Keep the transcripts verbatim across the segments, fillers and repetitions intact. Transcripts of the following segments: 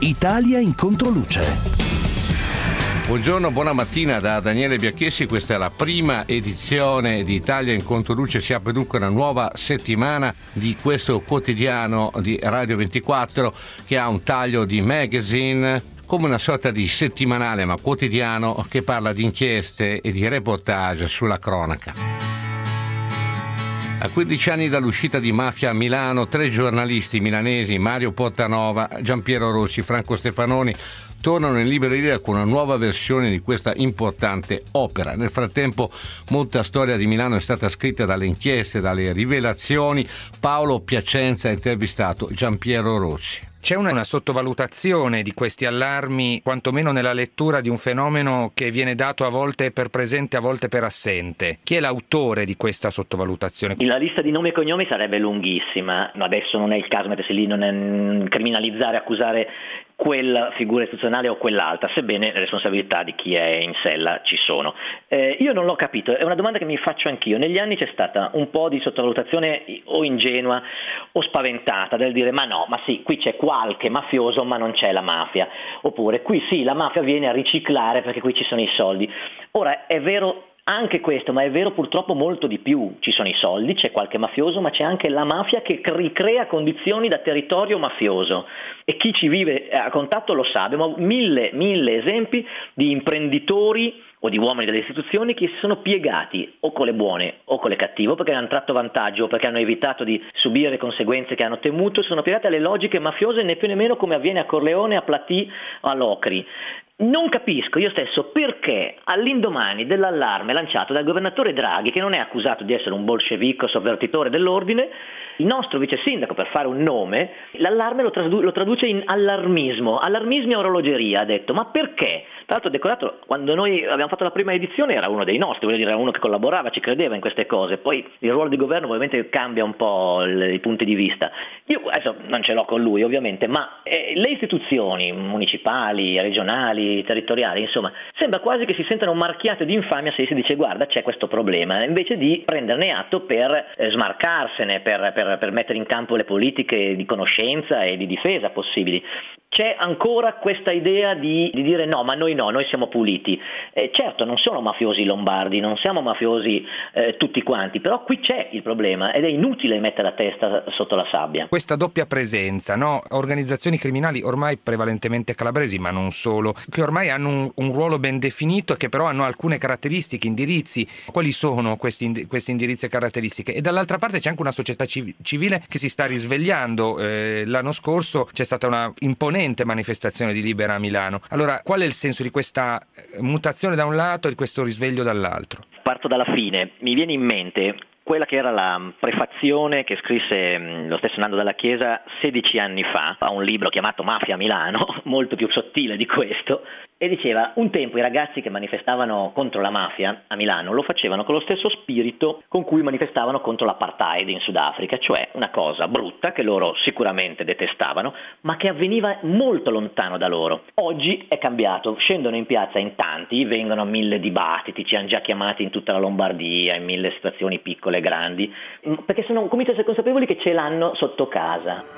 Italia in controluce. Buongiorno, buona mattina da Daniele Biacchessi. Questa è la prima edizione di Italia in Controluce. Si apre dunque una nuova settimana di questo quotidiano di Radio ventiquattro che ha un taglio di magazine, come una sorta di settimanale ma quotidiano che parla di inchieste e di reportage sulla cronaca. A quindici anni dall'uscita di Mafia a Milano, tre giornalisti milanesi, Mario Portanova, Giampiero Rossi, Franco Stefanoni, tornano in libreria con una nuova versione di questa importante opera. Nel frattempo molta storia di Milano è stata scritta dalle inchieste, dalle rivelazioni. Paolo Piacenza ha intervistato Giampiero Rossi. C'è una, una sottovalutazione di questi allarmi, quantomeno nella lettura di un fenomeno che viene dato a volte per presente, a volte per assente. Chi è l'autore di questa sottovalutazione? La lista di nomi e cognomi sarebbe lunghissima. No, adesso non è il caso mettersi lì, non è criminalizzare, accusare quella figura istituzionale o quell'altra, sebbene le responsabilità di chi è in sella ci sono. Eh, io non l'ho capito, è una domanda che mi faccio anch'io. Negli anni c'è stata un po' di sottovalutazione o ingenua o spaventata del dire ma no, ma sì, qui c'è qualche mafioso ma non c'è la mafia, oppure qui sì, la mafia viene a riciclare perché qui ci sono i soldi. Ora è vero anche questo, ma è vero purtroppo molto di più. Ci sono i soldi, c'è qualche mafioso, ma c'è anche la mafia che ricrea condizioni da territorio mafioso, e chi ci vive a contatto lo sa. Abbiamo mille, mille esempi di imprenditori o di uomini delle istituzioni che si sono piegati o con le buone o con le cattive, perché hanno tratto vantaggio o perché hanno evitato di subire le conseguenze che hanno temuto, sono piegati alle logiche mafiose, né più né meno come avviene a Corleone, a Platì o a Locri. Non capisco io stesso perché all'indomani dell'allarme lanciato dal governatore Draghi, che non è accusato di essere un bolscevico sovvertitore dell'ordine, il nostro vice sindaco, per fare un nome, l'allarme lo, tradu- lo traduce in allarmismo, allarmismi a orologeria, ha detto. Ma perché? Tra l'altro decorato, quando noi abbiamo fatto la prima edizione era uno dei nostri, voglio dire, era uno che collaborava, ci credeva in queste cose. Poi il ruolo di governo ovviamente cambia un po' il, i punti di vista. Io adesso non ce l'ho con lui ovviamente, ma eh, le istituzioni municipali, regionali, territoriali, insomma, sembra quasi che si sentano marchiate di infamia se si dice guarda c'è questo problema, invece di prenderne atto per eh, smarcarsene, per, per, per mettere in campo le politiche di conoscenza e di difesa possibili. C'è ancora questa idea di, di dire no, ma noi no, noi siamo puliti. Eh, certo, non sono mafiosi lombardi, non siamo mafiosi eh, tutti quanti, però qui c'è il problema ed è inutile mettere la testa sotto la sabbia. Questa doppia presenza, no? Organizzazioni criminali ormai prevalentemente calabresi, ma non solo, che ormai hanno un, un ruolo ben definito e che però hanno alcune caratteristiche, indirizzi. Quali sono questi, questi indirizzi e caratteristiche? E dall'altra parte c'è anche una società civile che si sta risvegliando. Eh, l'anno scorso c'è stata una imponente manifestazione di Libera a Milano. Allora, qual è il senso di questa mutazione da un lato e di questo risveglio dall'altro? Parto dalla fine. Mi viene in mente quella che era la prefazione che scrisse lo stesso Nando Dalla Chiesa sedici anni fa a un libro chiamato Mafia a Milano, molto più sottile di questo, e diceva: un tempo i ragazzi che manifestavano contro la mafia a Milano lo facevano con lo stesso spirito con cui manifestavano contro l'apartheid in Sudafrica, cioè una cosa brutta che loro sicuramente detestavano, ma che avveniva molto lontano da loro. Oggi è cambiato, scendono in piazza in tanti, vengono a mille dibattiti, ci hanno già chiamati in tutta la Lombardia, in mille situazioni piccole e grandi, perché sono cominciano a essere consapevoli che ce l'hanno sotto casa.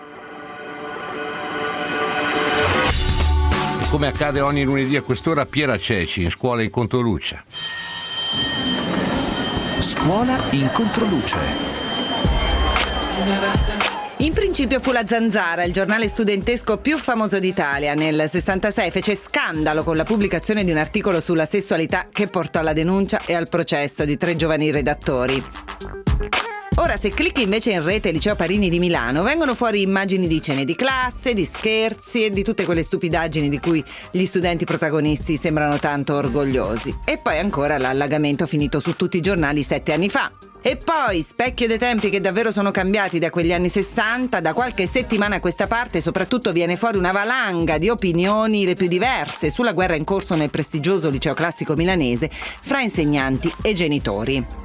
Come accade ogni lunedì a quest'ora, Piera Ceci in Scuola in Controluce. Scuola in Controluce. In principio fu la Zanzara, il giornale studentesco più famoso d'Italia. Nel sessantasei fece scandalo con la pubblicazione di un articolo sulla sessualità che portò alla denuncia e al processo di tre giovani redattori. Ora, se clicchi invece in rete Liceo Parini di Milano, vengono fuori immagini di cene di classe, di scherzi e di tutte quelle stupidaggini di cui gli studenti protagonisti sembrano tanto orgogliosi. E poi ancora l'allagamento finito su tutti i giornali sette anni fa. E poi, specchio dei tempi che davvero sono cambiati da quegli anni sessanta, da qualche settimana a questa parte soprattutto viene fuori una valanga di opinioni le più diverse sulla guerra in corso nel prestigioso liceo classico milanese fra insegnanti e genitori.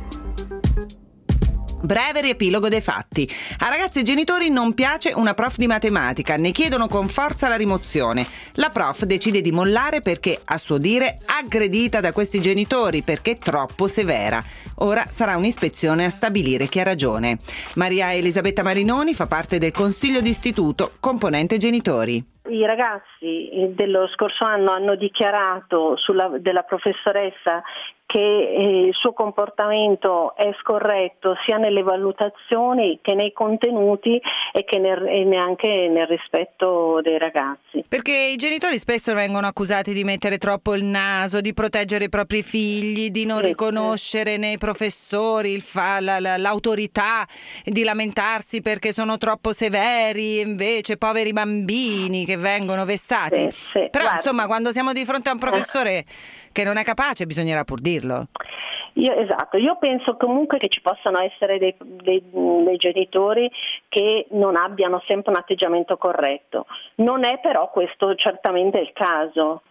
Breve riepilogo dei fatti. A ragazzi e genitori non piace una prof di matematica, ne chiedono con forza la rimozione. La prof decide di mollare perché, a suo dire, aggredita da questi genitori perché troppo severa. Ora sarà un'ispezione a stabilire chi ha ragione. Maria Elisabetta Marinoni fa parte del consiglio d'istituto, componente genitori. I ragazzi dello scorso anno hanno dichiarato sulla, della professoressa che eh, il suo comportamento è scorretto sia nelle valutazioni che nei contenuti e che nel, e neanche nel rispetto dei ragazzi. Perché i genitori spesso vengono accusati di mettere troppo il naso, di proteggere i propri figli, di non Sì, riconoscere nei professori il fa, la, la, l'autorità, di lamentarsi perché sono troppo severi, invece poveri bambini che vengono vessati. Sì, sì, Però guarda. insomma, quando siamo di fronte a un professore che non è capace, bisognerà pur dirlo. Io, esatto, io penso comunque che ci possano essere dei, dei, dei genitori che non abbiano sempre un atteggiamento corretto. Non è però questo certamente il caso.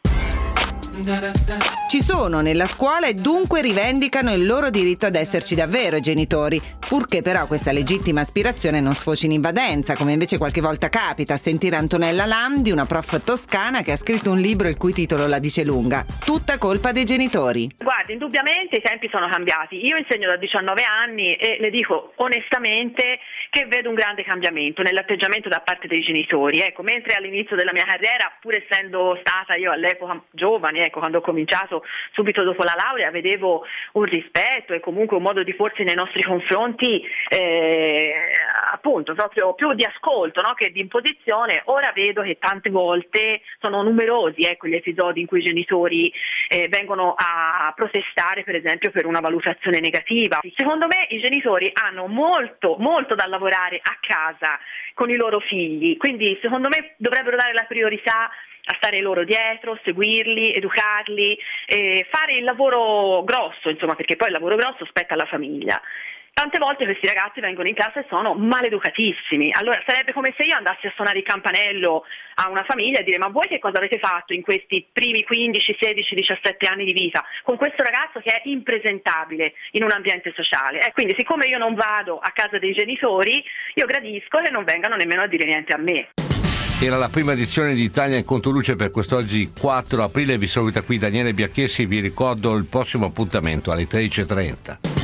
Ci sono nella scuola e dunque rivendicano il loro diritto ad esserci davvero i genitori, purché però questa legittima aspirazione non sfoci in invadenza, come invece qualche volta capita a sentire Antonella Landi, una prof toscana che ha scritto un libro il cui titolo la dice lunga: tutta colpa dei genitori. Guardi, indubbiamente i tempi sono cambiati. Io insegno da diciannove anni e le dico onestamente che vedo un grande cambiamento nell'atteggiamento da parte dei genitori. Ecco, mentre all'inizio della mia carriera, pur essendo stata io all'epoca giovane, ecco, quando ho cominciato subito dopo la laurea, vedevo un rispetto e comunque un modo di porsi nei nostri confronti eh, appunto proprio più di ascolto, no, che di imposizione. Ora vedo che tante volte sono numerosi, ecco, gli episodi in cui i genitori eh, vengono a protestare, per esempio, per una valutazione negativa. Secondo me i genitori hanno molto, molto da lavorare a casa con i loro figli, quindi secondo me dovrebbero dare la priorità a stare loro dietro, seguirli, educarli, eh, fare il lavoro grosso, insomma, perché poi il lavoro grosso spetta alla famiglia. Tante volte questi ragazzi vengono in classe e sono maleducatissimi. Allora sarebbe come se io andassi a suonare il campanello a una famiglia e dire: ma voi che cosa avete fatto in questi primi quindici, sedici, diciassette anni di vita con questo ragazzo che è impresentabile in un ambiente sociale? E quindi, siccome io non vado a casa dei genitori, io gradisco che non vengano nemmeno a dire niente a me. Era la prima edizione di Italia in Controluce per quest'oggi quattro aprile. Vi saluta qui Daniele Biacchessi. Vi ricordo il prossimo appuntamento alle tredici e trenta.